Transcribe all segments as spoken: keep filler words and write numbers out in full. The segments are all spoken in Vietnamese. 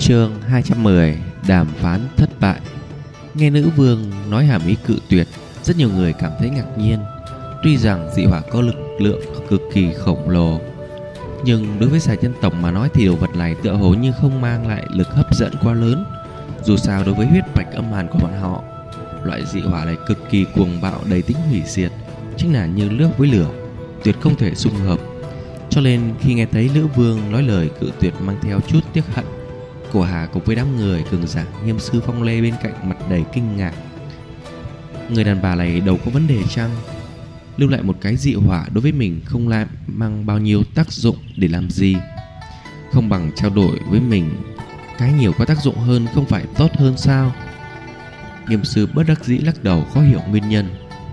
Chương hai trăm mười. Đàm phán thất bại. Nghe nữ vương nói hàm ý cự tuyệt, rất nhiều người cảm thấy ngạc nhiên. Tuy rằng dị hỏa có lực lượng cực kỳ khổng lồ, nhưng đối với xà nhân tộc mà nói thì đồ vật này tựa hồ như không mang lại lực hấp dẫn quá lớn. Dù sao đối với huyết mạch âm hàn của bọn họ, loại dị hỏa này cực kỳ cuồng bạo, đầy tính hủy diệt, chính là như nước với lửa, tuyệt không thể xung hợp. Cho nên khi nghe thấy nữ vương nói lời cự tuyệt mang theo chút tiếc hận, Cổ Hà cùng với đám người cường giả Nghiêm sư Phong Lê bên cạnh mặt đầy kinh ngạc. Người đàn bà này đâu có vấn đề chăng? Lưu lại một cái dị hỏa đối với mình không lại mang bao nhiêu tác dụng để làm gì? Không bằng trao đổi với mình cái nhiều có tác dụng hơn không phải tốt hơn sao? Nghiêm sư bất đắc dĩ lắc đầu, khó hiểu nguyên nhân.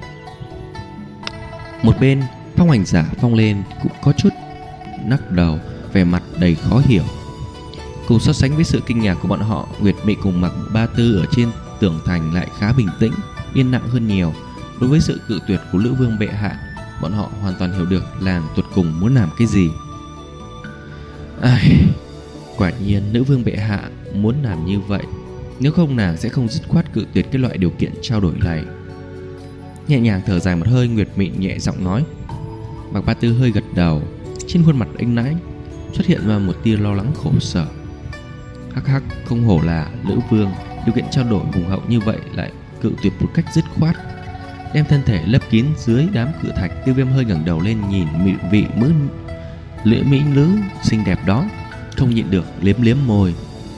Một bên Phong hành giả Phong Lên cũng có chút lắc đầu, vẻ mặt đầy khó hiểu. Cùng so sánh với sự kinh ngạc của bọn họ, Nguyệt Mị cùng Mạc Ba Tư ở trên tường thành lại khá bình tĩnh, yên lặng hơn nhiều. Đối với sự cự tuyệt của Lữ Vương bệ hạ, bọn họ hoàn toàn hiểu được làng tuột cùng muốn làm cái gì. Ai, quả nhiên nữ vương bệ hạ muốn làm như vậy, nếu không nàng sẽ không dứt khoát cự tuyệt cái loại điều kiện trao đổi này. Nhẹ nhàng thở dài một hơi, Nguyệt Mị nhẹ giọng nói. Mạc Ba Tư hơi gật đầu, trên khuôn mặt anh nãy xuất hiện ra một tia lo lắng khổ sở. Hắc hắc, không hổ là Lữ Vương, điều kiện trao đổi hùng hậu như vậy lại cự tuyệt một cách dứt khoát. Đem thân thể lấp kín dưới đám cự thạch, Tiêu Viêm hơi ngẩng đầu lên nhìn mị vị mứ lữ mỹ nữ xinh đẹp đó, không nhịn được liếm liếm môi.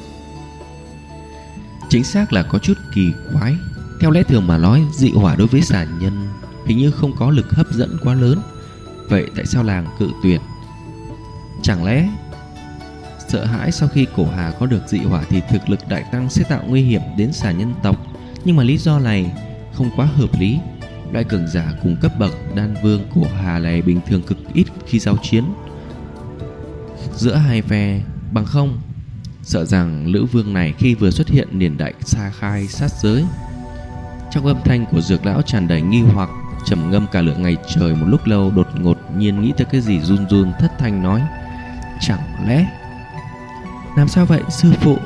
Chính xác là có chút kỳ quái. Theo lẽ thường mà nói, dị hỏa đối với xà nhân hình như không có lực hấp dẫn quá lớn. Vậy tại sao làng cự tuyệt? Chẳng lẽ sợ hãi sau khi Cổ Hà có được dị hỏa thì thực lực đại tăng sẽ tạo nguy hiểm đến xà nhân tộc? Nhưng mà lý do này không quá hợp lý. Loại cường giả cùng cấp bậc đan vương Cổ Hà này bình thường cực ít khi giao chiến giữa hai phe, bằng không sợ rằng Lữ Vương này khi vừa xuất hiện liền đại xa khai sát giới. Trong âm thanh của Dược lão tràn đầy nghi hoặc, trầm ngâm cả lượng ngày trời một lúc lâu, đột ngột nhiên nghĩ tới cái gì, run run thất thanh nói: chẳng lẽ? Làm sao vậy sư phụ?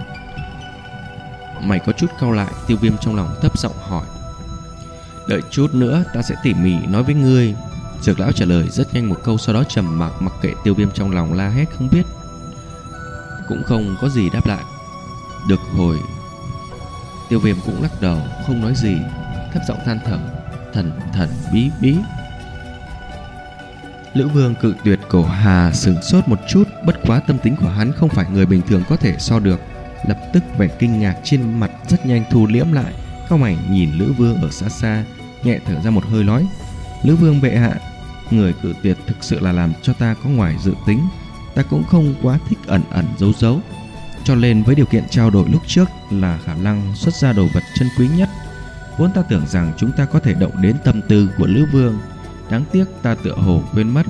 Mày có chút cau lại, Tiêu Viêm trong lòng thấp giọng hỏi. Đợi chút nữa ta sẽ tỉ mỉ nói với ngươi. Dược lão trả lời rất nhanh một câu, sau đó trầm mặc, mặc kệ Tiêu Viêm trong lòng la hét không biết, cũng không có gì đáp lại. Được hồi, Tiêu Viêm cũng lắc đầu không nói gì, thấp giọng than thở: thần thần bí bí. Lữ Vương cự tuyệt Cổ Hà sửng sốt một chút, bất quá tâm tính của hắn không phải người bình thường có thể so được. Lập tức vẻ kinh ngạc trên mặt rất nhanh thu liễm lại, cau mày nhìn Lữ Vương ở xa xa, nhẹ thở ra một hơi nói: Lữ Vương bệ hạ, người cự tuyệt thực sự là làm cho ta có ngoài dự tính. Ta cũng không quá thích ẩn ẩn giấu giấu, cho nên với điều kiện trao đổi lúc trước là khả năng xuất ra đồ vật chân quý nhất, vốn ta tưởng rằng chúng ta có thể động đến tâm tư của Lữ Vương. Đáng tiếc ta tựa hồ quên mất.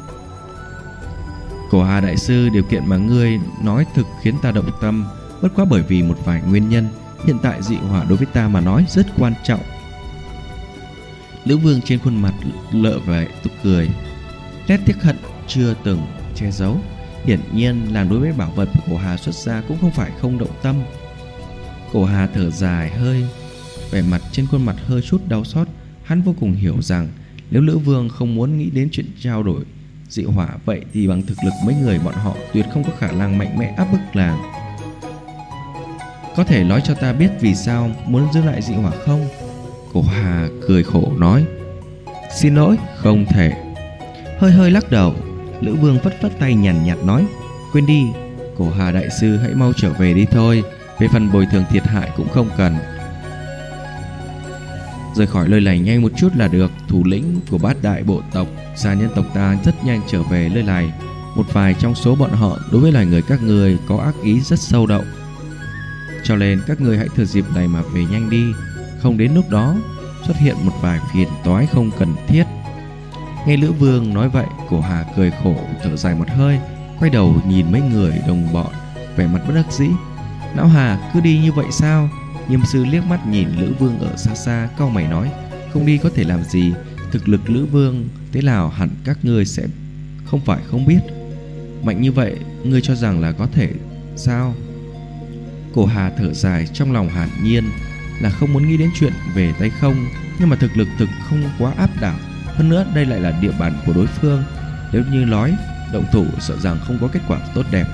Cổ Hà đại sư, điều kiện mà ngươi nói thực khiến ta động tâm, bất quá bởi vì một vài nguyên nhân. Hiện tại dị hỏa đối với ta mà nói rất quan trọng. Lữ Vương trên khuôn mặt lợ vẻ tục cười, nét tiếc hận chưa từng che giấu. Hiển nhiên làng đối với bảo vật của Cổ Hà xuất ra cũng không phải không động tâm. Cổ Hà thở dài hơi, vẻ mặt trên khuôn mặt hơi chút đau xót. Hắn vô cùng hiểu rằng nếu Lữ Vương không muốn nghĩ đến chuyện trao đổi dị hỏa, vậy thì bằng thực lực mấy người bọn họ tuyệt không có khả năng mạnh mẽ áp bức làng. Có thể nói cho ta biết vì sao muốn giữ lại dị hỏa không? Cổ Hà cười khổ nói. Xin lỗi, không thể. Hơi hơi lắc đầu, Lữ Vương phất phất tay nhàn nhạt nói: quên đi, Cổ Hà đại sư hãy mau trở về đi thôi. Về phần bồi thường thiệt hại cũng không cần, rời khỏi nơi này nhanh một chút là được. Thủ lĩnh của bát đại bộ tộc xà nhân tộc ta rất nhanh trở về nơi này. Một vài trong số bọn họ đối với loài người các người có ác ý rất sâu đậm, cho nên các người hãy thừa dịp này mà về nhanh đi, không đến lúc đó xuất hiện một vài phiền toái không cần thiết. Nghe Lữ Vương nói vậy, Cổ Hà cười khổ thở dài một hơi, quay đầu nhìn mấy người đồng bọn, vẻ mặt bất đắc dĩ. Lão Hà cứ đi như vậy sao? Nghiêm sư liếc mắt nhìn Lữ Vương ở xa xa, cau mày nói: không đi có thể làm gì? Thực lực Lữ Vương thế nào hẳn các ngươi sẽ không phải không biết. Mạnh như vậy, ngươi cho rằng là có thể sao? Cổ Hà thở dài, trong lòng hàn nhiên là không muốn nghĩ đến chuyện về tay không, nhưng mà thực lực thực không quá áp đảo. Hơn nữa đây lại là địa bàn của đối phương, nếu như nói động thủ sợ rằng không có kết quả tốt đẹp.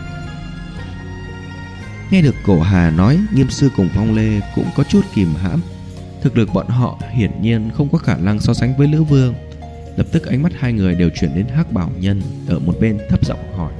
Nghe được Cổ Hà nói, Nghiêm Sư cùng Phong Lê cũng có chút kìm hãm. Thực lực bọn họ hiển nhiên không có khả năng so sánh với Lữ Vương. Lập tức ánh mắt hai người đều chuyển đến Hắc Bảo Nhân ở một bên, thấp giọng hỏi: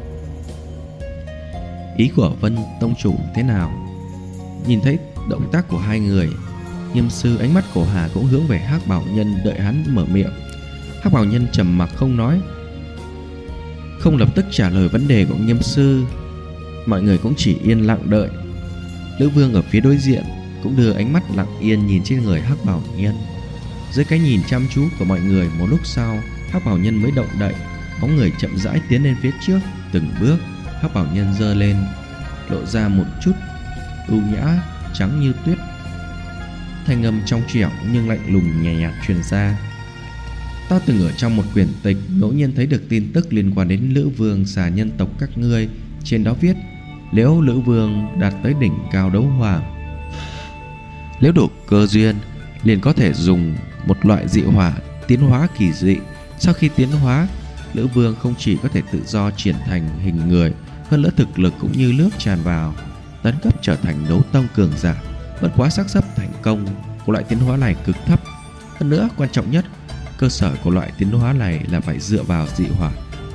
ý của Vân tông chủ thế nào? Nhìn thấy động tác của hai người, Nghiêm Sư ánh mắt Cổ Hà cũng hướng về Hắc Bảo Nhân, đợi hắn mở miệng. Hắc Bảo Nhân trầm mặc không nói, không lập tức trả lời vấn đề của Nghiêm Sư. Mọi người cũng chỉ yên lặng đợi. Lữ Vương ở phía đối diện cũng đưa ánh mắt lặng yên nhìn trên người Hắc Bảo Nhân. Dưới cái nhìn chăm chú của mọi người, một lúc sau Hắc Bảo Nhân mới động đậy, bóng người chậm rãi tiến lên phía trước. Từng bước Hắc Bảo Nhân giơ lên, lộ ra một chút ưu nhã, trắng như tuyết. Thanh âm trong trẻo nhưng lạnh lùng nhẹ nhạt truyền ra: ta từng ở trong một quyển tịch ngẫu nhiên thấy được tin tức liên quan đến Lữ Vương xà nhân tộc các ngươi. Trên đó viết, nếu Lữ Vương đạt tới đỉnh cao đấu hoàng, nếu đủ cơ duyên, liền có thể dùng một loại dị hỏa tiến hóa kỳ dị. Sau khi tiến hóa, Lữ Vương không chỉ có thể tự do chuyển thành hình người, hơn nữa thực lực cũng như nước tràn vào, tấn cấp trở thành đấu tông cường giả. Bất quá xác suất thành công của loại tiến hóa này cực thấp. Hơn nữa quan trọng nhất, cơ sở của loại tiến hóa này là phải dựa vào dị hỏa.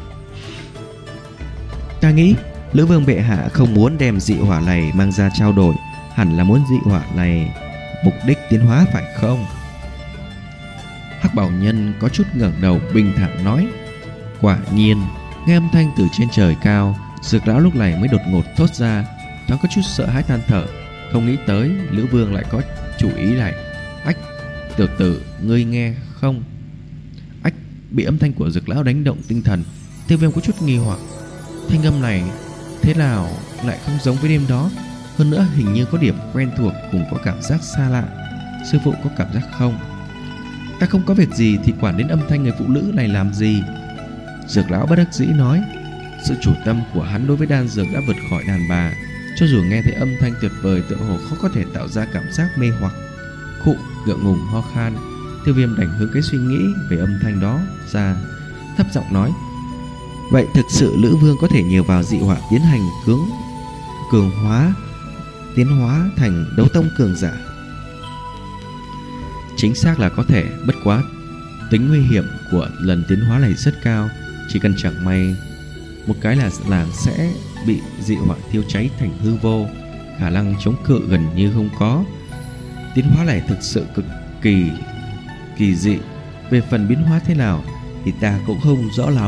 Ta nghĩ Lữ Vương bệ hạ không muốn đem dị hỏa này mang ra trao đổi, hẳn là muốn dị hỏa này mục đích tiến hóa phải không? Hắc Bảo Nhân có chút ngẩng đầu bình thản nói: quả nhiên. Nghe âm thanh từ trên trời cao, Dược lão lúc này mới đột ngột thốt ra, thoáng có chút sợ hãi than thở. Không nghĩ tới Lữ Vương lại có chủ ý này. Ách, tiểu tử, ngươi nghe không? Ách, bị âm thanh của Dược lão đánh động tinh thần, Tiêu Viêm có chút nghi hoặc. Thanh âm này thế nào lại không giống với đêm đó? Hơn nữa hình như có điểm quen thuộc, cùng có cảm giác xa lạ. Sư phụ có cảm giác không? Ta không có việc gì thì quản đến âm thanh người phụ nữ này làm gì? Dược lão bất đắc dĩ nói. Sự chủ tâm của hắn đối với đan dược đã vượt khỏi đàn bà. Cho dù nghe thấy âm thanh tuyệt vời, tựa hồ khó có thể tạo ra cảm giác mê hoặc. Khụ, ngượng ngùng ho khan. Tiêu Viêm đành hướng cái suy nghĩ về âm thanh đó ra, thấp giọng nói: vậy thực sự Lữ Vương có thể nhờ vào dị hỏa tiến hành cường cường hóa, tiến hóa thành đấu tông cường giả? Chính xác là có thể, bất quá tính nguy hiểm của lần tiến hóa này rất cao. Chỉ cần chẳng may một cái là làng sẽ bị dị hỏa thiêu cháy thành hư vô, khả năng chống cự gần như không có. Tiến hóa này thực sự cực kỳ kỳ dị. Về phần biến hóa thế nào thì ta cũng không rõ lắm.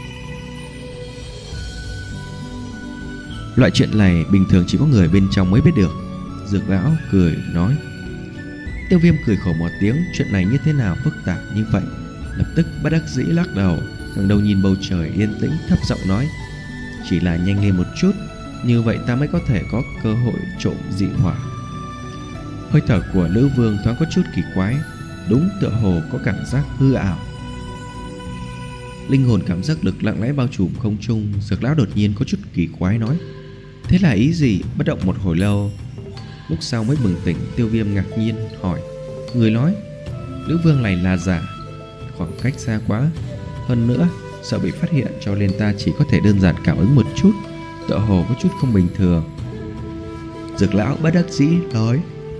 Loại chuyện này bình thường chỉ có người bên trong mới biết được. Dược lão cười nói. Tiêu Viêm cười khổ một tiếng. Chuyện này như thế nào phức tạp như vậy? Lập tức bất đắc dĩ lắc đầu, ngẩng đầu nhìn bầu trời yên tĩnh, thấp giọng nói: chỉ là nhanh lên một chút, như vậy ta mới có thể có cơ hội trộm dị hỏa. Hơi thở của Lữ Vương thoáng có chút kỳ quái, đúng tựa hồ có cảm giác hư ảo. Linh hồn cảm giác lực lặng lẽ bao trùm không trung. Dược lão đột nhiên có chút kỳ quái nói: thế là ý gì? Bất động một hồi lâu, lúc sau mới bừng tỉnh. Tiêu Viêm ngạc nhiên hỏi: người nói Lữ Vương này là giả? Khoảng cách xa quá, hơn nữa sợ bị phát hiện, cho nên ta chỉ có thể đơn giản cảm ứng một chút, tựa hồ có chút không bình thường. Dược lão bất đắc dĩ nói: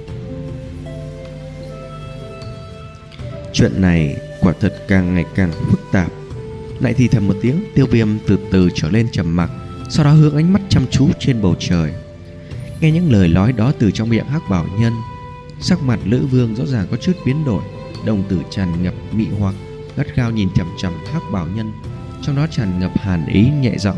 chuyện này quả thật càng ngày càng phức tạp. Lại thì thầm một tiếng. Tiêu Viêm từ từ trở lên trầm mặc, sau đó hướng ánh mắt chăm chú trên bầu trời. Nghe những lời nói đó từ trong miệng Hắc Bảo Nhân, sắc mặt Lữ Vương rõ ràng có chút biến đổi, đồng tử tràn ngập mị hoặc, gắt gao nhìn chằm chằm Hắc Bảo Nhân, trong đó tràn ngập hàn ý, nhẹ giọng: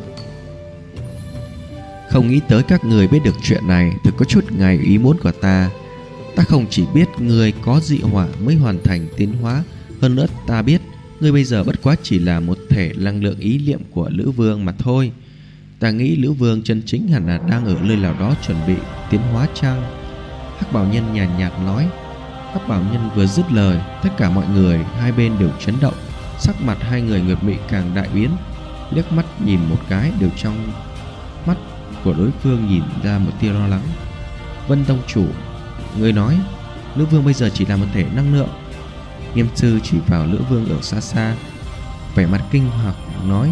không nghĩ tới các người biết được chuyện này, thực có chút ngoài ý muốn của ta. Ta không chỉ biết người có dị hỏa mới hoàn thành tiến hóa, hơn nữa ta biết ngươi bây giờ bất quá chỉ là một thể năng lượng ý niệm của Lữ Vương mà thôi. Ta nghĩ Lữ Vương chân chính hẳn là đang ở nơi nào đó chuẩn bị tiến hóa chăng? Hắc Bảo Nhân nhàn nhạt, nhạt nói. Hắc Bảo Nhân vừa dứt lời, tất cả mọi người hai bên đều chấn động. Sắc mặt hai người Nguyệt Mị càng đại biến, liếc mắt nhìn một cái, đều trong mắt của đối phương nhìn ra một tia lo lắng. Vân tông chủ, người nói Lữ Vương bây giờ chỉ là một thể năng lượng. Nghiêm sư chỉ vào Lữ Vương ở xa xa, vẻ mặt kinh hoặc nói.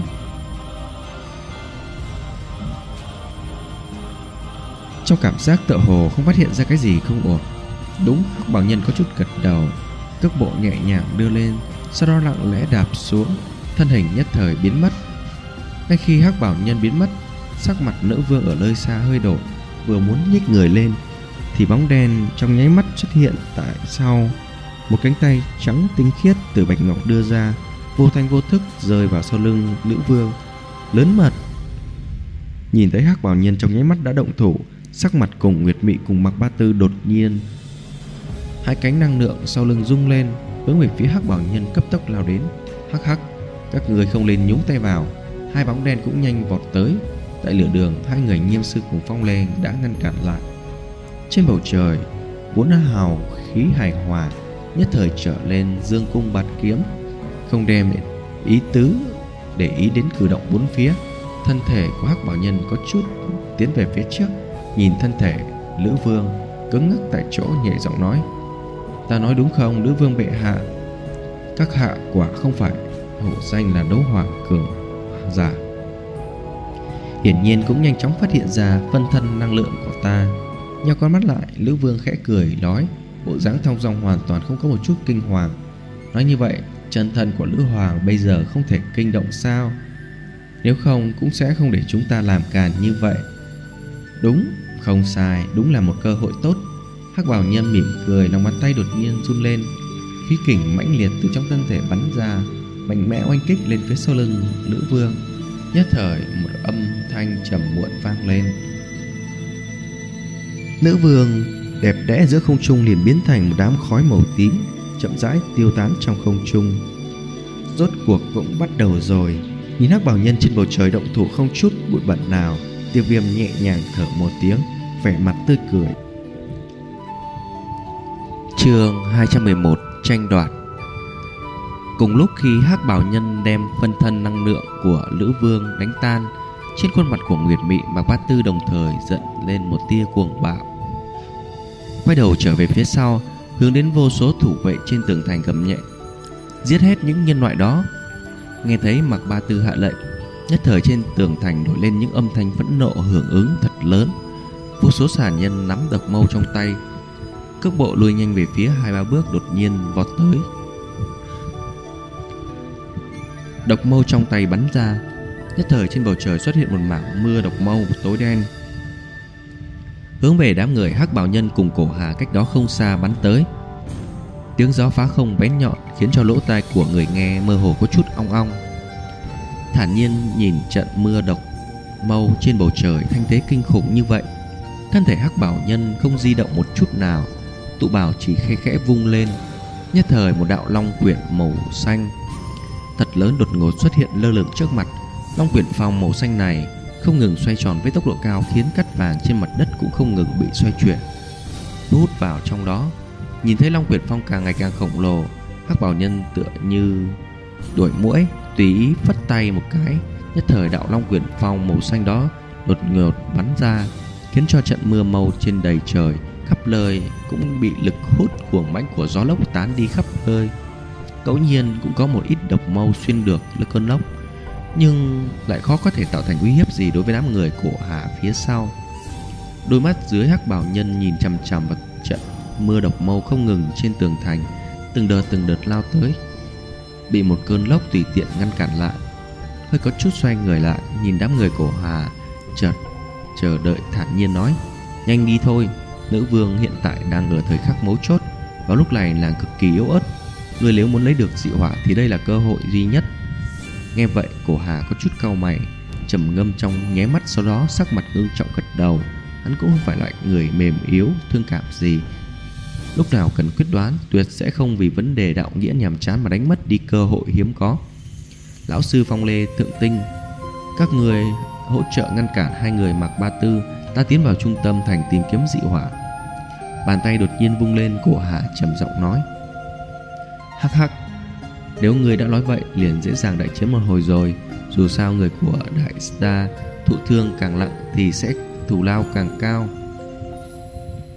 Trong cảm giác tựa hồ không phát hiện ra cái gì không ổn. Đúng, Hắc Bảo Nhân có chút gật đầu, cước bộ nhẹ nhàng đưa lên, sau đó lặng lẽ đạp xuống, thân hình nhất thời biến mất. Ngay khi Hắc Bảo Nhân biến mất, sắc mặt Nữ Vương ở nơi xa hơi đổi, vừa muốn nhích người lên thì bóng đen trong nháy mắt xuất hiện tại sau. Một cánh tay trắng tinh khiết từ bạch ngọc đưa ra, vô thanh vô thức rơi vào sau lưng Nữ Vương. Lớn mật. Nhìn thấy Hắc Bảo Nhân trong nháy mắt đã động thủ, sắc mặt cùng Nguyệt Mị cùng Mạc Ba Tư đột nhiên, hai cánh năng lượng sau lưng rung lên, hướng về phía Hắc Bảo Nhân cấp tốc lao đến. Hắc hắc, các người không lên nhúng tay vào. Hai bóng đen cũng nhanh vọt tới. Tại lửa đường, hai người Nghiêm sư cùng Phong Lê đã ngăn cản lại. Trên bầu trời vốn hào khí hài hòa, nhất thời trở lên dương cung bạt kiếm, không đem ý tứ để ý đến cử động bốn phía. Thân thể của Hắc Bảo Nhân có chút tiến về phía trước, nhìn thân thể Lữ Vương cứng ngắc tại chỗ, nhẹ giọng nói: Ta nói đúng không, Lữ Vương bệ hạ? Các hạ quả không phải hổ danh là đấu hoàng cường giả. Hiển nhiên cũng nhanh chóng phát hiện ra phân thân năng lượng của ta. Nheo con mắt lại, Lữ Vương khẽ cười nói, bộ dáng thong dong hoàn toàn không có một chút kinh hoàng. Nói như vậy, chân thân của Lữ Hoàng bây giờ không thể kinh động sao? Nếu không cũng sẽ không để chúng ta làm càn như vậy. Đúng, không sai, đúng là một cơ hội tốt. Hắc Bảo Nhân mỉm cười, lòng bàn tay đột nhiên run lên, khí kình mãnh liệt từ trong thân thể bắn ra, mạnh mẽ oanh kích lên phía sau lưng Lữ Vương. Nhất thời một âm thanh trầm muộn vang lên. Nữ Vương đẹp đẽ giữa không trung liền biến thành một đám khói màu tím, chậm rãi tiêu tán trong không trung. Rốt cuộc cũng bắt đầu rồi. Nhìn Hắc Bảo Nhân trên bầu trời động thủ không chút bụi bặm nào, Tiêu Viêm nhẹ nhàng thở một tiếng, vẻ mặt tươi cười. Chương hai trăm mười một, tranh đoạt. Cùng lúc khi Hắc Bảo Nhân đem phân thân năng lượng của Lữ Vương đánh tan, trên khuôn mặt của Nguyệt Mị và Bát Tư đồng thời giận lên một tia cuồng bạo. Quay đầu trở về phía sau, hướng đến vô số thủ vệ trên tường thành gầm nhẹ: giết hết những nhân loại đó. Nghe thấy Mạc Ba Tư hạ lệnh, nhất thời trên tường thành nổi lên những âm thanh phẫn nộ hưởng ứng thật lớn. Vô số xà nhân nắm độc mâu trong tay, cước bộ lùi nhanh về phía hai ba bước, đột nhiên vọt tới. Độc mâu trong tay bắn ra, nhất thời trên bầu trời xuất hiện một mảng mưa độc mâu tối đen, hướng về đám người Hắc Bảo Nhân cùng Cổ Hà cách đó không xa bắn tới. Tiếng gió phá không bén nhọn khiến cho lỗ tai của người nghe mơ hồ có chút ong ong. Thản nhiên nhìn trận mưa độc mâu trên bầu trời thanh thế kinh khủng như vậy, thân thể Hắc Bảo Nhân không di động một chút nào, tụ bảo chỉ khẽ khẽ vung lên, nhất thời một đạo long quyển màu xanh thật lớn đột ngột xuất hiện lơ lửng trước mặt. Long quyển phong màu xanh này không ngừng xoay tròn với tốc độ cao, khiến cát vàng trên mặt đất cũng không ngừng bị xoay chuyển, thu hút vào trong đó. Nhìn thấy long quyển phong càng ngày càng khổng lồ, Hắc Bảo Nhân tựa như đuổi muỗi, tùy ý phất tay một cái, nhất thời đạo long quyển phong màu xanh đó đột ngột bắn ra, khiến cho trận mưa màu trên đầy trời khắp nơi cũng bị lực hút cuồng mãnh của gió lốc tán đi khắp nơi. Ngẫu nhiên cũng có một ít độc mâu xuyên được lực cơn lốc, nhưng lại khó có thể tạo thành uy hiếp gì đối với đám người Cổ Hà phía sau. Đôi mắt dưới Hắc Bảo Nhân nhìn chằm chằm vào trận mưa độc mâu không ngừng trên tường thành, từng đợt từng đợt lao tới, bị một cơn lốc tùy tiện ngăn cản lại. Hơi có chút xoay người lại, nhìn đám người Cổ Hà, chợt chờ đợi thản nhiên nói: nhanh đi thôi, Nữ Vương hiện tại đang ở thời khắc mấu chốt, vào lúc này là cực kỳ yếu ớt. Người nếu muốn lấy được dị hỏa thì đây là cơ hội duy nhất. Nghe vậy, Cổ Hà có chút cau mày, trầm ngâm trong nháy mắt, sau đó sắc mặt ngưng trọng gật đầu. Hắn cũng không phải loại người mềm yếu thương cảm gì, lúc nào cần quyết đoán tuyệt sẽ không vì vấn đề đạo nghĩa nhàm chán mà đánh mất đi cơ hội hiếm có. Lão sư Phong Lê, Thượng Tinh, các người hỗ trợ ngăn cản hai người Mạc Ba Tư, ta tiến vào trung tâm thành tìm kiếm dị hỏa. Bàn tay đột nhiên vung lên, Cổ Hà trầm giọng nói: hắc hắc, nếu người đã nói vậy liền dễ dàng đại chiến một hồi rồi. Dù sao người của đại gia thụ thương càng nặng thì sẽ thù lao càng cao.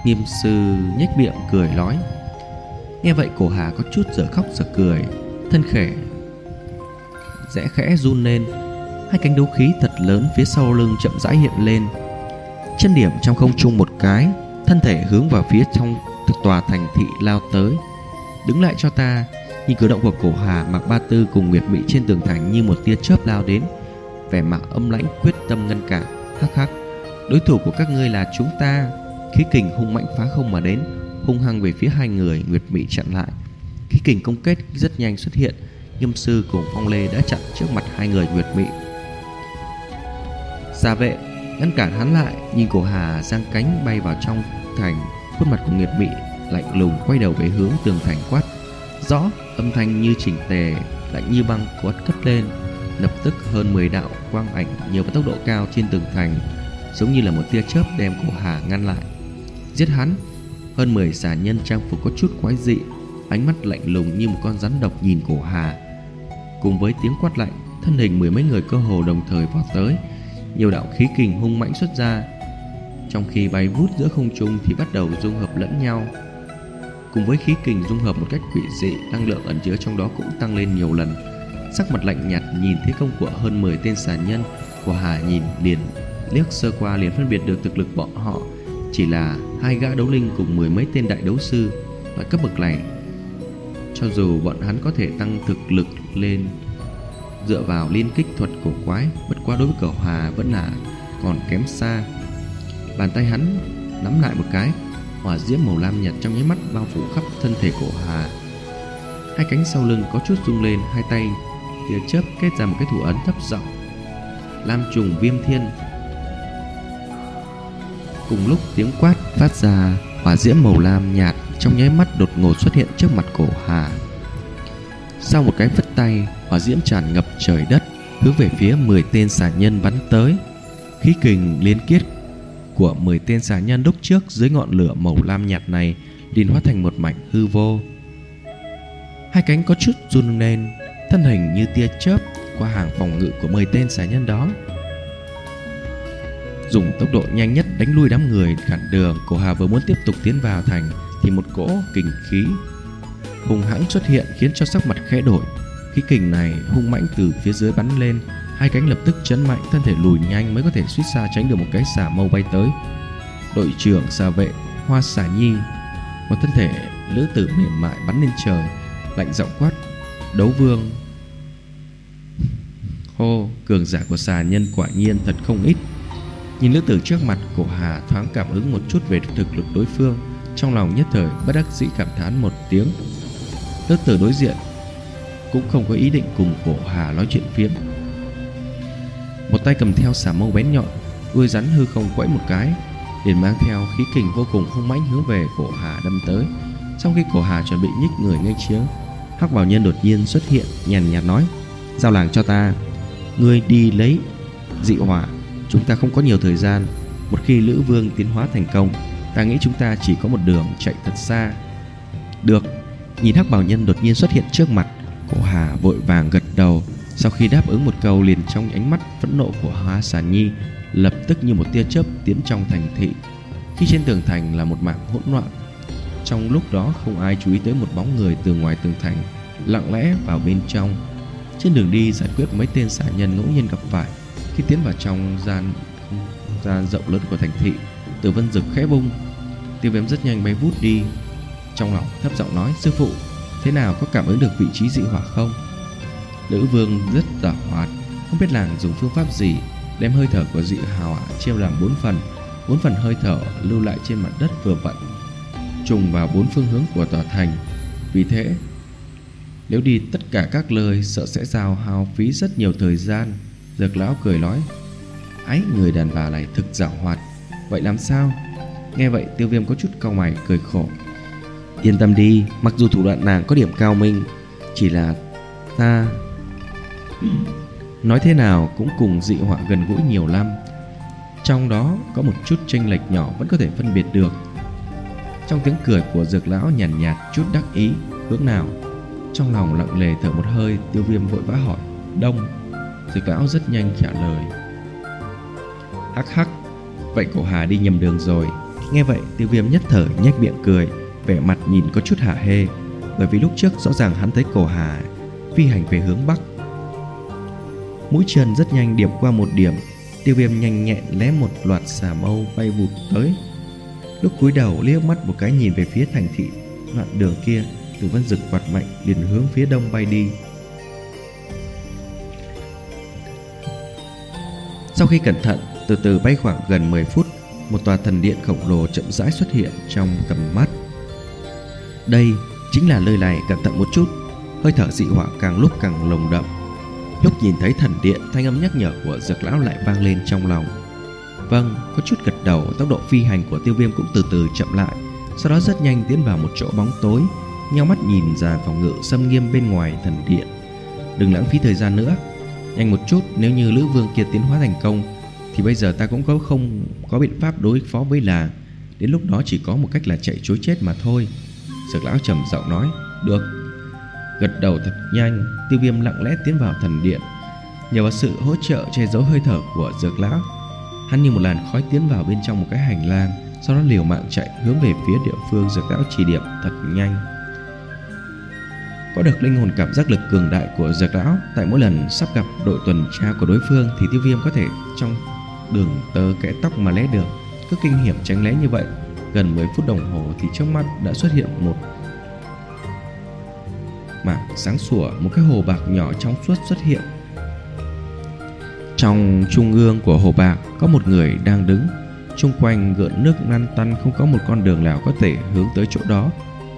Nghiêm sư nhếch miệng cười nói. Nghe vậy Cổ Hà có chút dở khóc dở cười, thân khẽ rẽ khẽ run lên. Hai cánh đấu khí thật lớn phía sau lưng chậm rãi hiện lên, chân điểm trong không trung một cái, thân thể hướng vào phía trong thực tòa thành thị lao tới. Đứng lại cho ta. Nhìn cử động của Cổ Hà, Mạc Ba Tư cùng Nguyệt Mị trên tường thành như một tia chớp lao đến, vẻ mặt âm lãnh quyết tâm ngăn cản. Hắc hắc, đối thủ của các ngươi là chúng ta. Khí kình hung mãnh phá không mà đến, hung hăng về phía hai người. Nguyệt Mị chặn lại. Khí kình công kết rất nhanh xuất hiện. Nghiêm sư cùng Phong Lê đã chặn trước mặt hai người Nguyệt Mị. Gia vệ ngăn cản hắn lại. Nhìn Cổ Hà giang cánh bay vào trong thành, khuôn mặt của Nguyệt Mị lạnh lùng quay đầu về hướng tường thành quát rõ. Âm thanh như chỉnh tề, lạnh như băng quát cất lên. Lập tức hơn mười đạo quang ảnh nhiều với tốc độ cao trên tường thành, giống như là một tia chớp đem Cổ Hà ngăn lại. Giết hắn. Hơn mười xà nhân trang phục có chút quái dị, ánh mắt lạnh lùng như một con rắn độc nhìn Cổ Hà. Cùng với tiếng quát lạnh, thân hình mười mấy người cơ hồ đồng thời vọt tới. Nhiều đạo khí kình hung mãnh xuất ra, trong khi bay vút giữa không trung thì bắt đầu dung hợp lẫn nhau. Cùng với khí kình dung hợp một cách quỷ dị, năng lượng ẩn chứa trong đó cũng tăng lên nhiều lần. Sắc mặt lạnh nhạt nhìn thế công của hơn mười tên xà nhân, Cổ Hà nhìn liền liếc sơ qua liền phân biệt được thực lực bọn họ chỉ là hai gã đấu linh cùng mười mấy tên đại đấu sư. Loại cấp bậc này, cho dù bọn hắn có thể tăng thực lực lên dựa vào liên kích thuật cổ quái, bất quá đối với Cổ Hà vẫn là còn kém xa. Bàn tay hắn nắm lại một cái, hỏa diễm màu lam nhạt trong nháy mắt bao phủ khắp thân thể Cổ Hà. Hai cánh sau lưng có chút rung lên, hai tay tia chớp kết ra một cái thủ ấn thấp giọng: Lam trùng viêm thiên. Cùng lúc tiếng quát phát ra, hỏa diễm màu lam nhạt trong nháy mắt đột ngột xuất hiện trước mặt Cổ Hà. Sau một cái phất tay, hỏa diễm tràn ngập trời đất, hướng về phía mười tên xà nhân bắn tới. Khí kình liên kết của mười tên xà nhân lúc trước dưới ngọn lửa màu lam nhạt này liền hóa thành một mảnh hư vô. Hai cánh có chút run lên, thân hình như tia chớp qua hàng phòng ngự của mười tên xà nhân đó, dùng tốc độ nhanh nhất đánh lui đám người cản đường. Cổ Hà vừa muốn tiếp tục tiến vào thành thì một cỗ kình khí hung hãng xuất hiện, khiến cho sắc mặt khẽ đổi. Khí kình này hung mãnh từ phía dưới bắn lên, hai cánh lập tức chấn mạnh, thân thể lùi nhanh mới có thể suýt xa tránh được một cái xà mâu bay tới. Đội trưởng xà vệ Hoa Xà Nhi, một thân thể nữ tử mềm mại bắn lên trời, lạnh giọng quát: Đấu vương. Hô, cường giả của xà nhân quả nhiên thật không ít. Nhìn nữ tử trước mặt, Cổ Hà thoáng cảm ứng một chút về thực lực đối phương, trong lòng nhất thời bất đắc dĩ cảm thán một tiếng. Nữ tử đối diện cũng không có ý định cùng Cổ Hà nói chuyện phiếm, một tay cầm theo xà mâu bén nhọn, đuôi rắn hư không quẫy một cái, liền mang theo khí kình vô cùng hung mãnh hướng về Cổ Hà đâm tới. Sau khi Cổ Hà chuẩn bị nhích người ngay chiến, Hắc Bảo Nhân đột nhiên xuất hiện, nhàn nhạt nói: Giao làng cho ta, ngươi đi lấy dị hỏa, chúng ta không có nhiều thời gian. Một khi Lữ Vương tiến hóa thành công, ta nghĩ chúng ta chỉ có một đường chạy thật xa. Được. Nhìn Hắc Bảo Nhân đột nhiên xuất hiện trước mặt, Cổ Hà vội vàng gật đầu. Sau khi đáp ứng một câu, liền trong ánh mắt phẫn nộ của Hoa Xà Nhi lập tức như một tia chớp tiến trong thành thị. Khi trên tường thành là một mảng hỗn loạn, trong lúc đó không ai chú ý tới một bóng người từ ngoài tường thành lặng lẽ vào bên trong. Trên đường đi giải quyết mấy tên xà nhân ngẫu nhiên gặp phải. Khi tiến vào trong gian gian rộng lớn của thành thị, Tử Vân Dực khẽ vung, Tiêu Viêm rất nhanh bay vút đi. Trong lòng thấp giọng nói: Sư phụ, thế nào, có cảm ứng được vị trí dị hỏa không? Lữ Vương rất giàu hoạt, không biết làng dùng phương pháp gì đem hơi thở của dị hỏa chia làm bốn phần. Bốn phần hơi thở lưu lại trên mặt đất vừa vặn trùng vào bốn phương hướng của tòa thành. Vì thế nếu đi tất cả các lời sợ sẽ giao hao phí rất nhiều thời gian. Dược lão cười nói: Ấy, người đàn bà này thực giàu hoạt. Vậy làm sao? Nghe vậy Tiêu Viêm có chút cau mày cười khổ: Yên tâm đi, mặc dù thủ đoạn nàng có điểm cao minh, chỉ là ta nói thế nào cũng cùng dị họa gần gũi nhiều lắm, trong đó có một chút chênh lệch nhỏ vẫn có thể phân biệt được. Trong tiếng cười của Dược lão nhàn nhạt, nhạt chút đắc ý: Hướng nào? Trong lòng lặng lề thở một hơi, Tiêu Viêm vội vã hỏi: Đông. Dược lão rất nhanh trả lời: Hắc hắc, vậy Cổ Hà đi nhầm đường rồi. Nghe vậy, Tiêu Viêm nhất thời nhếch miệng cười, vẻ mặt nhìn có chút hả hê, bởi vì lúc trước rõ ràng hắn thấy Cổ Hà phi hành về hướng bắc. Mũi chân rất nhanh điểm qua một điểm, Tiêu Viêm nhanh nhẹn lé một loạt xà mâu bay vụt tới. Lúc cúi đầu liếc mắt một cái nhìn về phía thành thị đoạn đường kia, Tử Vân Dực quạt mạnh liền hướng phía đông bay đi. Sau khi cẩn thận từ từ bay khoảng gần mười phút, một tòa thần điện khổng lồ chậm rãi xuất hiện trong tầm mắt. Đây chính là nơi này. Cẩn thận một chút, hơi thở dị hỏa càng lúc càng nồng đậm. Lúc nhìn thấy thần điện, thanh âm nhắc nhở của Dược lão lại vang lên trong lòng. Vâng, có chút gật đầu. Tốc độ phi hành của Tiêu Viêm cũng từ từ chậm lại, sau đó rất nhanh tiến vào một chỗ bóng tối, nheo mắt nhìn dàn phòng ngự xâm nghiêm bên ngoài thần điện. Đừng lãng phí thời gian nữa, nhanh một chút. Nếu như Lữ Vương kia tiến hóa thành công thì bây giờ ta cũng có không có biện pháp đối phó với là. Đến lúc đó chỉ có một cách là chạy trối chết mà thôi. Dược lão trầm giọng nói. Được. Gật đầu thật nhanh, Tiêu Viêm lặng lẽ tiến vào thần điện. Nhờ vào sự hỗ trợ che giấu hơi thở của Dược lão, hắn như một làn khói tiến vào bên trong một cái hành lang, sau đó liều mạng chạy hướng về phía địa phương Dược lão chỉ điểm thật nhanh. Có được linh hồn cảm giác lực cường đại của Dược lão, tại mỗi lần sắp gặp đội tuần tra của đối phương thì Tiêu Viêm có thể trong đường tơ kẽ tóc mà lé đường. Cứ kinh hiểm tránh né như vậy, gần mười phút đồng hồ thì trước mắt đã xuất hiện một mảng sáng sủa, một cái hồ bạc nhỏ trong suốt xuất hiện. Trong trung ương của hồ bạc có một người đang đứng, chung quanh gợn nước lăn tăn, không có một con đường nào có thể hướng tới chỗ đó.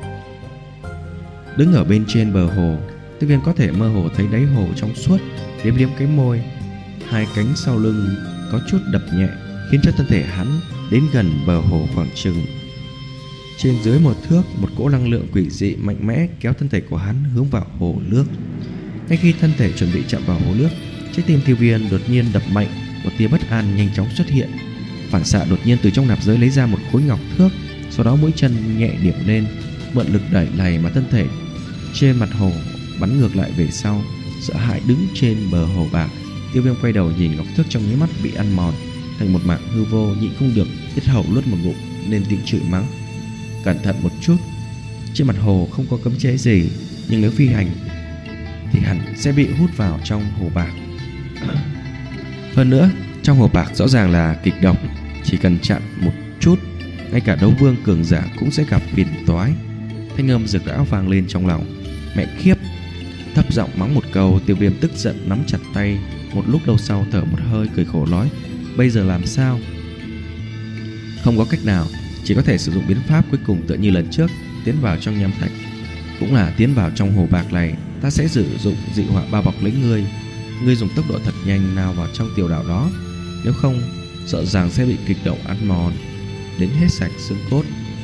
Đứng ở bên trên bờ hồ, Tiêu Viêm có thể mơ hồ thấy đáy hồ trong suốt, liếm liếm cái môi. Hai cánh sau lưng có chút đập nhẹ, khiến cho thân thể hắn đến gần bờ hồ khoảng chừng trên dưới một thước. Một cỗ năng lượng quỷ dị mạnh mẽ kéo thân thể của hắn hướng vào hồ nước. Ngay khi thân thể chuẩn bị chạm vào hồ nước, trái tim Tiêu Viêm đột nhiên đập mạnh, một tia bất an nhanh chóng xuất hiện. Phản xạ đột nhiên từ trong nạp giới lấy ra một khối ngọc thước, sau đó mũi chân nhẹ điểm lên, mượn lực đẩy này mà thân thể trên mặt hồ bắn ngược lại về sau. Sợ hãi đứng trên bờ hồ bạc, Tiêu Viêm quay đầu nhìn ngọc thước trong nháy mắt bị ăn mòn thành một mảng hư vô, nhịn không được tiết hầu nuốt một ngụm nên tiếng chửi mắng. Cẩn thận một chút, trên mặt hồ không có cấm chế gì, nhưng nếu phi hành thì hẳn sẽ bị hút vào trong hồ bạc. Hơn nữa, trong hồ bạc rõ ràng là kịch độc, chỉ cần chặn một chút, ngay cả đấu vương cường giả cũng sẽ gặp phiền toái. Thanh âm Dược lão vang lên trong lòng. Mẹ khiếp! Thấp giọng mắng một câu, Tiêu Viêm tức giận nắm chặt tay. Một lúc lâu sau thở một hơi cười khổ nói. Bây giờ làm sao? Không có cách nào, chỉ có thể sử dụng biến pháp cuối cùng tựa như lần trước, tiến vào trong nham thạch. Cũng là tiến vào trong hồ bạc này, ta sẽ sử dụng dị hỏa bao bọc lấy ngươi. Ngươi dùng tốc độ thật nhanh nào vào trong tiểu đảo đó, nếu không sợ rằng sẽ bị kịch độc ăn mòn đến hết sạch xương cốt.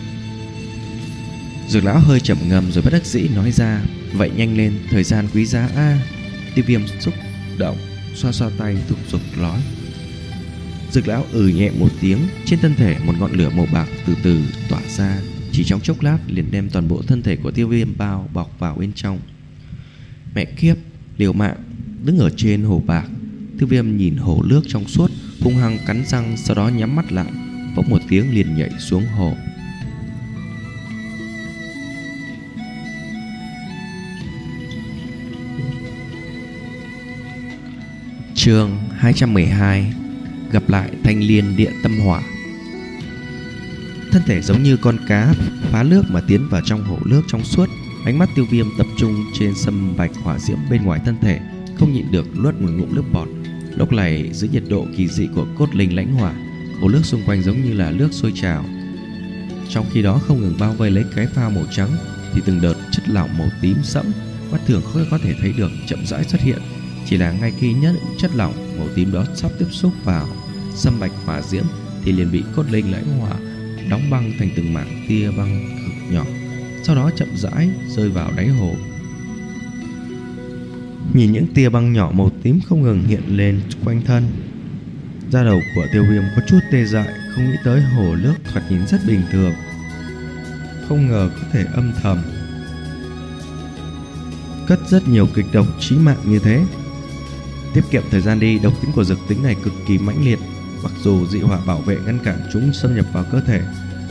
Dược lão hơi trầm ngâm rồi bất đắc dĩ nói ra. Vậy nhanh lên, thời gian quý giá a. À. Tiêu Viêm xúc động xoa xoa tay thúc giục nói. Dược lão ừ nhẹ một tiếng, trên thân thể một ngọn lửa màu bạc từ từ tỏa ra, chỉ trong chốc lát liền đem toàn bộ thân thể của Tiêu Viêm bao bọc vào bên trong. Mẹ kiếp! Liều mạng đứng ở trên hồ bạc, Tiêu Viêm nhìn hồ nước trong suốt, hung hăng cắn răng, sau đó nhắm mắt lại, bỗng một tiếng liền nhảy xuống hồ. Chương hai trăm mười hai. Gặp lại Thanh Liên Địa Tâm Hỏa. Thân thể giống như con cá phá nước mà tiến vào trong hồ nước trong suốt. Ánh mắt Tiêu Viêm tập trung trên sâm bạch hỏa diễm bên ngoài thân thể, không nhịn được nuốt một ngụm nước bọt. Lúc này dưới nhiệt độ kỳ dị của cốt linh lãnh hỏa, hồ nước xung quanh giống như là nước sôi trào. Trong khi đó không ngừng bao vây lấy cái phao màu trắng, thì từng đợt chất lỏng màu tím sẫm mắt thường không có thể thấy được chậm rãi xuất hiện. Chỉ là ngay khi nhất chất lỏng màu tím đó sắp tiếp xúc vào sâm bạch hỏa diễm thì liền bị cốt linh lãnh hỏa đóng băng thành từng mảng tia băng cực nhỏ, sau đó chậm rãi rơi vào đáy hồ. Nhìn những tia băng nhỏ màu tím không ngừng hiện lên quanh thân, da đầu của Tiêu Viêm có chút tê dại. Không nghĩ tới hồ nước thoạt nhìn rất bình thường, không ngờ có thể âm thầm cất rất nhiều kịch độc chí mạng như thế. Tiết kiệm thời gian đi, độc tính của dược tính này cực kỳ mãnh liệt. Mặc dù dị hỏa bảo vệ ngăn cản chúng xâm nhập vào cơ thể,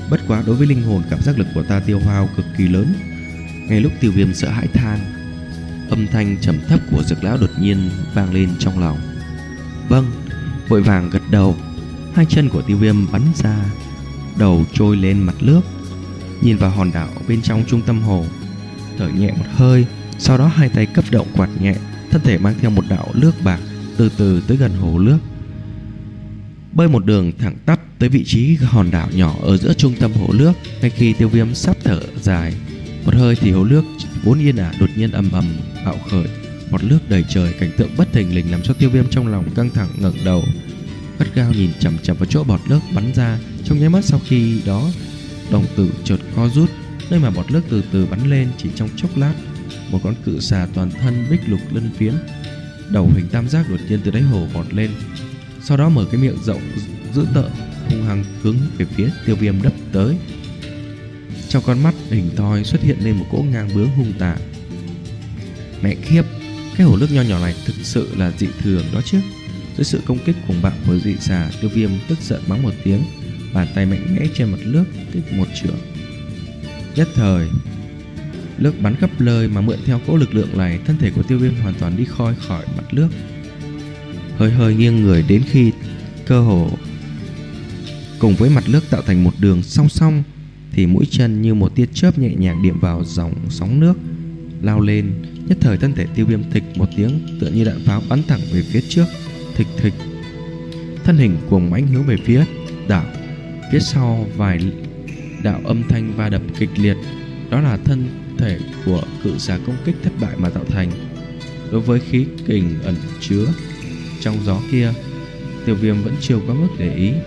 Bất quá đối với linh hồn, cảm giác lực của ta tiêu hao cực kỳ lớn. Ngay lúc Tiêu Viêm sợ hãi than, âm thanh trầm thấp của Dược lão đột nhiên vang lên trong lòng. Vâng, vội vàng gật đầu. Hai chân của Tiêu Viêm bắn ra, đầu trôi lên mặt nước, nhìn vào hòn đảo bên trong trung tâm hồ, thở nhẹ một hơi. Sau đó hai tay cấp động quạt nhẹ, thân thể mang theo một đạo nước bạc từ từ tới gần hồ nước, bơi một đường thẳng tắp tới vị trí hòn đảo nhỏ ở giữa trung tâm hồ nước. Ngay khi Tiêu Viêm sắp thở dài một hơi thì hồ nước vốn yên ả đột nhiên ầm ầm bạo khởi, bọt nước đầy trời. Cảnh tượng bất thình lình làm cho Tiêu Viêm trong lòng căng thẳng, ngẩng đầu gắt gao nhìn chằm chằm vào chỗ bọt nước bắn ra. Trong nháy mắt sau khi đó, đồng tử chợt co rút, nơi mà bọt nước từ từ bắn lên. Chỉ trong chốc lát, một con cự xà toàn thân bích lục lân phiến, đầu hình tam giác đột nhiên từ đáy hồ vọt lên, sau đó mở cái miệng rộng dữ tợn hung hăng hướng về phía Tiêu Viêm đập tới. Trong con mắt hình thoi xuất hiện lên một cỗ ngang bướng hung tàn. Mẹ kiếp, cái hồ nước nho nhỏ này thực sự là dị thường đó chứ. Dưới sự công kích cuồng bạo của dị xà, Tiêu Viêm tức giận mắng một tiếng, bàn tay mạnh mẽ trên mặt nước kích một chưởng. Nhất thời, nước bắn khắp nơi, mà mượn theo cỗ lực lượng này, thân thể của Tiêu Viêm hoàn toàn đi khỏi khỏi mặt nước, hơi hơi nghiêng người đến khi cơ hồ cùng với mặt nước tạo thành một đường song song, thì mũi chân như một tia chớp nhẹ nhàng điểm vào dòng sóng nước lao lên. Nhất thời thân thể Tiêu Viêm thịch một tiếng, tựa như đạn pháo bắn thẳng về phía trước. Thịch thịch, thân hình cuồng mãnh hướng về phía đảo. Phía sau vài đạo âm thanh va đập kịch liệt, đó là thân thể của cự xà công kích thất bại mà tạo thành. Đối với khí kình ẩn chứa trong gió kia, Tiêu Viêm vẫn chưa quá mức để ý.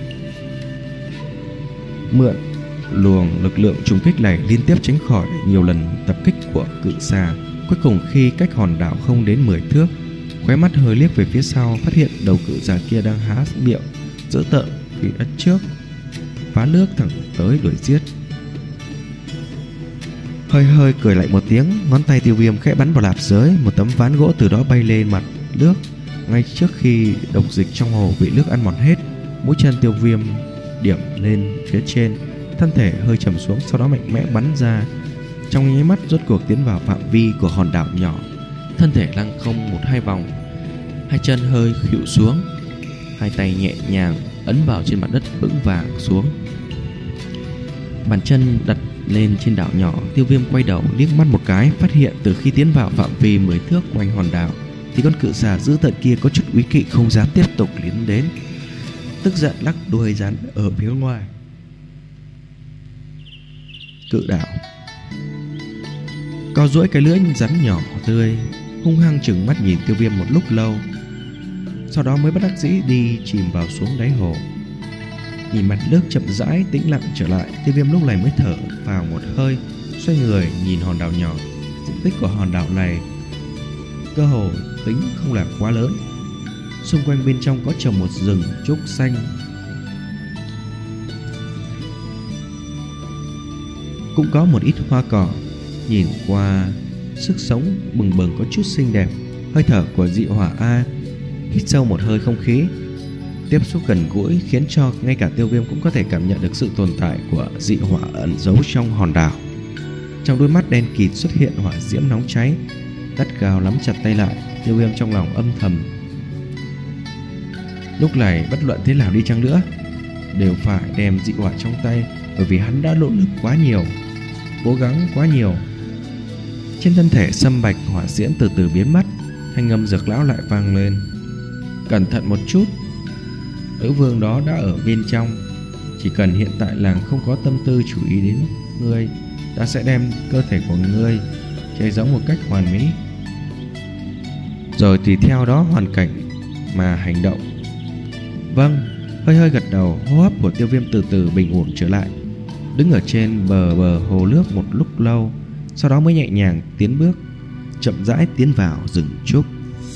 Mượn luồng lực lượng trùng kích này, liên tiếp tránh khỏi nhiều lần tập kích của cự xà. Cuối cùng khi cách hòn đảo không đến mười thước, khóe mắt hơi liếc về phía sau, phát hiện đầu cự xà kia đang há miệng dữ tợn phía đất trước, phá nước thẳng tới đuổi giết. Hơi hơi cười lạnh một tiếng, ngón tay Tiêu Viêm khẽ bắn vào lạp giới, một tấm ván gỗ từ đó bay lên mặt nước. Ngay trước khi độc dịch trong hồ bị nước ăn mòn hết, mũi chân Tiêu Viêm điểm lên phía trên, thân thể hơi trầm xuống, sau đó mạnh mẽ bắn ra. Trong nháy mắt rốt cuộc tiến vào phạm vi của hòn đảo nhỏ, thân thể lăng không một hai vòng, hai chân hơi khuỵu xuống, hai tay nhẹ nhàng ấn vào trên mặt đất vững vàng xuống. Bàn chân đặt lên trên đảo nhỏ, Tiêu Viêm quay đầu liếc mắt một cái, phát hiện từ khi tiến vào phạm vi mười thước quanh hòn đảo thì con cự xà dữ tợn kia có chút úy kỵ, không dám tiếp tục tiến đến, tức giận lắc đuôi rắn ở phía ngoài cự đảo, co duỗi cái lưỡi rắn nhỏ tươi, hung hăng chừng mắt nhìn Tiêu Viêm một lúc lâu, sau đó mới bất đắc dĩ đi chìm vào xuống đáy hồ. Nhìn mặt nước chậm rãi tĩnh lặng trở lại, Tiêu Viêm lúc này mới thở vào một hơi, xoay người nhìn hòn đảo nhỏ. Diện tích của hòn đảo này cơ hồ tính không là quá lớn, xung quanh bên trong có trồng một rừng trúc xanh, cũng có một ít hoa cỏ, nhìn qua sức sống bừng bừng, có chút xinh đẹp. Hơi thở của dị hỏa A hít sâu một hơi không khí, tiếp xúc gần gũi khiến cho ngay cả Tiêu Viêm cũng có thể cảm nhận được sự tồn tại của dị hỏa ẩn giấu trong hòn đảo. Trong đôi mắt đen kịt xuất hiện hỏa diễm nóng cháy, gắt gao nắm chặt tay lại. Tiêu Viêm trong lòng âm thầm, lúc này bất luận thế nào đi chăng nữa đều phải đem dị hỏa trong tay, bởi vì hắn đã nỗ lực quá nhiều, cố gắng quá nhiều. Trên thân thể sâm bạch hỏa diễm từ từ biến mất, thanh âm Dược lão lại vang lên: cẩn thận một chút, nữ vương đó đã ở bên trong, chỉ cần hiện tại làng không có tâm tư chú ý đến ngươi, ta sẽ đem cơ thể của ngươi che giấu một cách hoàn mỹ, rồi tùy theo đó hoàn cảnh mà hành động. Vâng. Hơi hơi gật đầu, hô hấp của Tiêu Viêm từ từ bình ổn trở lại, đứng ở trên bờ bờ hồ nước một lúc lâu, sau đó mới nhẹ nhàng tiến bước, chậm rãi tiến vào rừng trúc.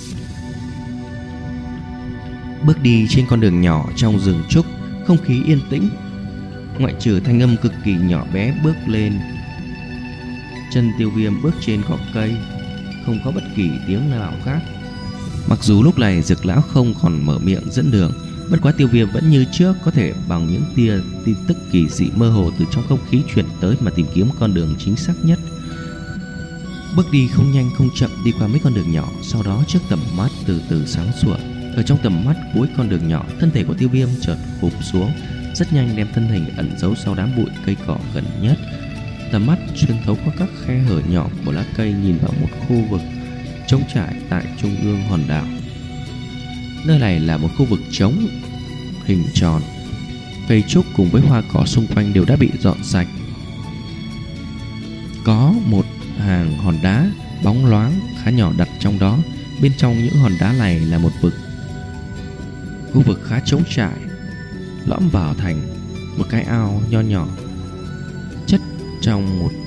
Bước đi trên con đường nhỏ trong rừng trúc, không khí yên tĩnh, ngoại trừ thanh âm cực kỳ nhỏ bé bước lên. Chân Tiêu Viêm bước trên cỏ cây, không có bất kỳ tiếng nào khác. Mặc dù lúc này Dược lão không còn mở miệng dẫn đường, Bất quá Tiêu Viêm vẫn như trước có thể bằng những tia tin tức kỳ dị mơ hồ từ trong không khí truyền tới mà tìm kiếm con đường chính xác nhất. Bước đi không nhanh không chậm đi qua mấy con đường nhỏ, sau đó trước tầm mắt từ từ sáng sủa. Ở trong tầm mắt cuối con đường nhỏ, thân thể của Tiêu Viêm chợt hụp xuống, rất nhanh đem thân hình ẩn giấu sau đám bụi cây cỏ gần nhất. Tầm mắt xuyên thấu qua các khe hở nhỏ của lá cây nhìn vào một khu vực trống trải tại trung ương hòn đảo. Nơi này là một khu vực trống hình tròn, cây trúc cùng với hoa cỏ xung quanh đều đã bị dọn sạch. Có một hàng hòn đá bóng loáng khá nhỏ đặt trong đó. Bên trong những hòn đá này là một vực, khu vực khá trống trải, lõm vào thành một cái ao nho nhỏ, chất trong một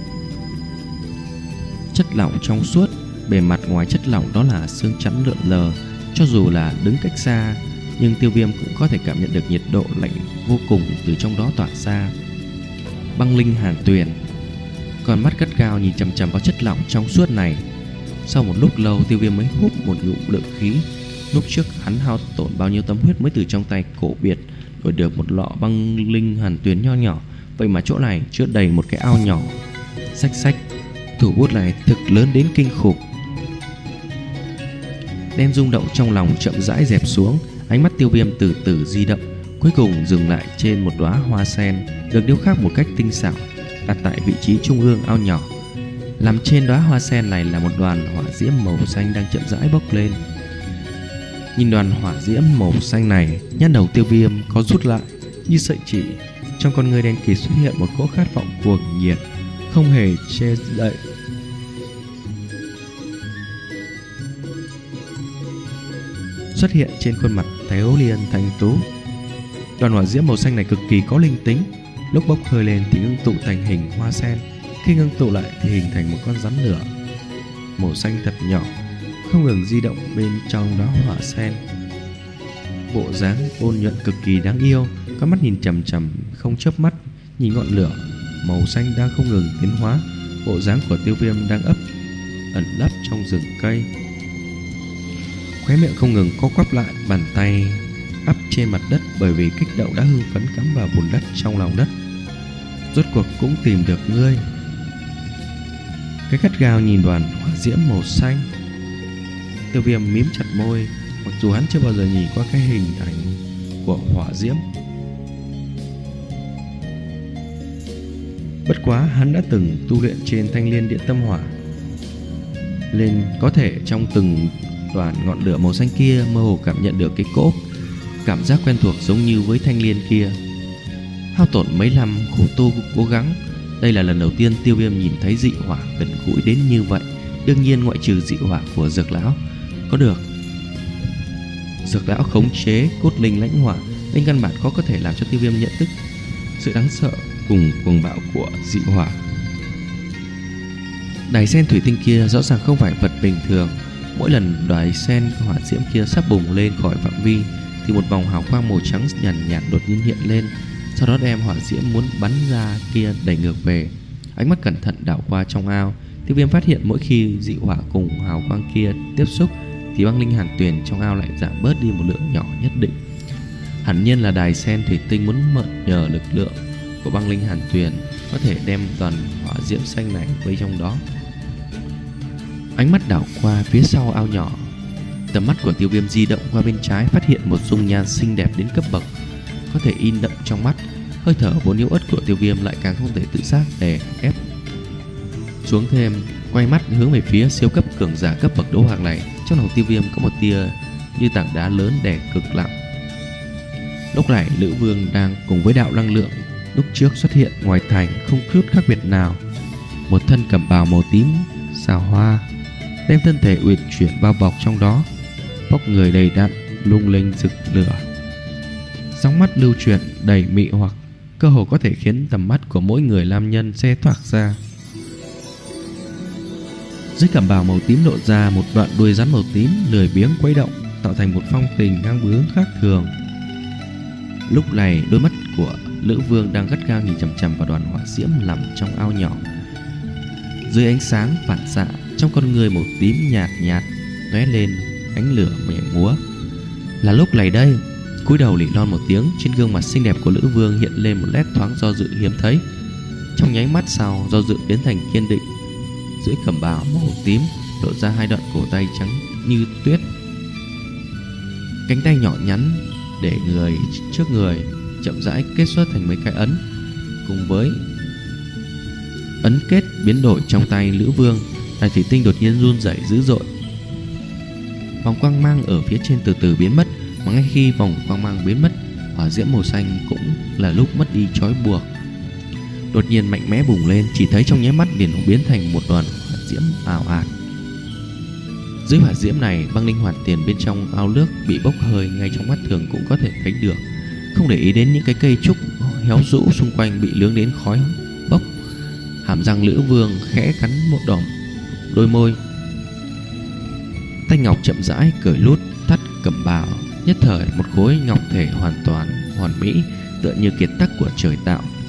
chất lỏng trong suốt. Bề mặt ngoài chất lỏng đó là xương trắng lượn lờ. Cho dù là đứng cách xa, nhưng Tiêu Viêm cũng có thể cảm nhận được nhiệt độ lạnh vô cùng từ trong đó tỏa ra. Băng linh hàn tuyền, con mắt gắt gao nhìn chằm chằm vào chất lỏng trong suốt này. Sau một lúc lâu, Tiêu Viêm mới hút một ngụm lượng khí. Lúc trước hắn hao tổn bao nhiêu tâm huyết mới từ trong tay cổ biệt đổi được một lọ băng linh hàn tuyền nho nhỏ. Vậy mà chỗ này chứa đầy một cái ao nhỏ. Xách xách, thủ bút này thực lớn đến kinh khủng. Đen rung động trong lòng chậm rãi dẹp xuống. Ánh mắt Tiêu Viêm từ từ di động, cuối cùng dừng lại trên một đóa hoa sen được điêu khắc một cách tinh xảo, đặt tại vị trí trung ương ao nhỏ. Nằm trên đóa hoa sen này là một đoàn hỏa diễm màu xanh đang chậm rãi bốc lên. Nhìn đoàn hỏa diễm màu xanh này, nhãn đầu Tiêu Viêm có rút lại như sợi chỉ. Trong con người đen kịt xuất hiện một cỗ khát vọng cuồng nhiệt, không hề che đậy. Xuất hiện trên khuôn mặt Thiếu Liên thanh tú. Đoàn hỏa diễm màu xanh này cực kỳ có linh tính. Lúc bốc hơi lên thì ngưng tụ thành hình hoa sen, khi ngưng tụ lại thì hình thành một con rắn lửa màu xanh thật nhỏ, không ngừng di động bên trong đó hỏa sen. Bộ dáng ôn nhuận cực kỳ đáng yêu, con mắt nhìn chằm chằm không chớp mắt nhìn ngọn lửa màu xanh đang không ngừng tiến hóa. Bộ dáng của Tiêu Viêm đang ấp ẩn lấp trong rừng cây, khóe miệng không ngừng co quắp lại, bàn tay ắp trên mặt đất bởi vì kích động đã hưng phấn cắm vào bùn đất trong lòng đất. Rốt cuộc cũng tìm được ngươi. Cái gắt gao nhìn đoàn hỏa diễm màu xanh. Tiêu Viêm mím chặt môi, mặc dù hắn chưa bao giờ nhìn qua cái hình ảnh của hỏa diễm. Bất quá hắn đã từng tu luyện trên Thanh Liên Điện Tâm Hỏa, nên có thể trong từng đoàn ngọn lửa màu xanh kia mơ hồ cảm nhận được cái cỗ cảm giác quen thuộc giống như với thanh liên kia. Hao tổn mấy năm khổ tu cố gắng, đây là lần đầu tiên Tiêu Viêm nhìn thấy dị hỏa gần gũi đến như vậy. Đương nhiên ngoại trừ dị hỏa của Dược lão có được Dược lão khống chế cốt linh lãnh hỏa, nên căn bản khó có thể làm cho Tiêu Viêm nhận thức sự đáng sợ cùng cuồng bạo của dị hỏa. Đài sen thủy tinh kia rõ ràng không phải vật bình thường. Mỗi lần đài sen hỏa diễm kia sắp bùng lên khỏi phạm vi thì một vòng hào quang màu trắng nhàn nhạt, nhạt đột nhiên hiện lên, sau đó đem hỏa diễm muốn bắn ra kia đẩy ngược về. Ánh mắt cẩn thận đảo qua trong ao, Tiêu Viêm phát hiện mỗi khi dị hỏa cùng hào quang kia tiếp xúc thì băng linh hàn tuyền trong ao lại giảm bớt đi một lượng nhỏ nhất định. Hẳn nhiên là đài sen thủy tinh muốn mượn nhờ lực lượng của băng linh hàn tuyền có thể đem toàn hỏa diễm xanh này vây trong đó. Ánh mắt đảo qua phía sau ao nhỏ, tầm mắt của Tiêu Viêm di động qua bên trái, phát hiện một dung nhan xinh đẹp đến cấp bậc có thể in đậm trong mắt. Hơi thở vốn yếu ớt của Tiêu Viêm lại càng không thể tự giác đè ép xuống thêm. Quay mắt hướng về phía siêu cấp cường giả cấp bậc đấu hoàng này, trong lòng Tiêu Viêm có một tia như tảng đá lớn đè cực lặng. Lúc này Lữ Vương đang cùng với đạo năng lượng lúc trước xuất hiện ngoài thành không chút khác biệt nào. Một thân cẩm bào màu tím xào hoa đem thân thể uyển chuyển bao bọc trong đó, vóc người đầy đặn lung linh rực lửa, sóng mắt lưu chuyển đầy mị hoặc, cơ hồ có thể khiến tầm mắt của mỗi người nam nhân xe thoát ra. Dưới cẩm bào màu tím lộ ra một đoạn đuôi rắn màu tím lười biếng quấy động, tạo thành một phong tình ngang bướng khác thường. Lúc này đôi mắt của Lữ Vương đang gắt gao nhìn chằm chằm vào đoàn hỏa diễm nằm trong ao nhỏ. Dưới ánh sáng phản xạ, trong con người màu tím nhạt nhạt lóe lên ánh lửa nhẹ múa. Là lúc này đây, Cúi đầu lỉ lon một tiếng, trên gương mặt xinh đẹp của Lữ Vương hiện lên một nét thoáng do dự hiếm thấy. Trong nháy mắt sau, do dự biến thành kiên định. Dưới cẩm bào màu tím lộ ra hai đoạn cổ tay trắng như tuyết, cánh tay nhỏ nhắn để người trước người chậm rãi kết xuất thành mấy cái ấn. Cùng với ấn kết biến đổi trong tay Lữ Vương, đài thủy tinh đột nhiên run rẩy dữ dội. Vòng quang mang ở phía trên từ từ biến mất, mà ngay khi vòng quang mang biến mất, hỏa diễm màu xanh cũng là lúc mất đi trói buộc, đột nhiên mạnh mẽ bùng lên. Chỉ thấy trong nháy mắt liền biến thành một đoàn hỏa diễm ảo ạt. Dưới hỏa diễm này, băng linh hoàn tiền bên trong ao nước bị bốc hơi, ngay trong mắt thường cũng có thể thấy được. Không để ý đến những cái cây trúc héo rũ xung quanh bị lướng đến khói bốc, hàm răng Lữ Vương khẽ cắn một đòn đôi môi. Tay ngọc chậm rãi cởi lút thắt cẩm bào, nhất thời một khối ngọc thể hoàn toàn hoàn mỹ, tựa như kiệt tác của trời tạo,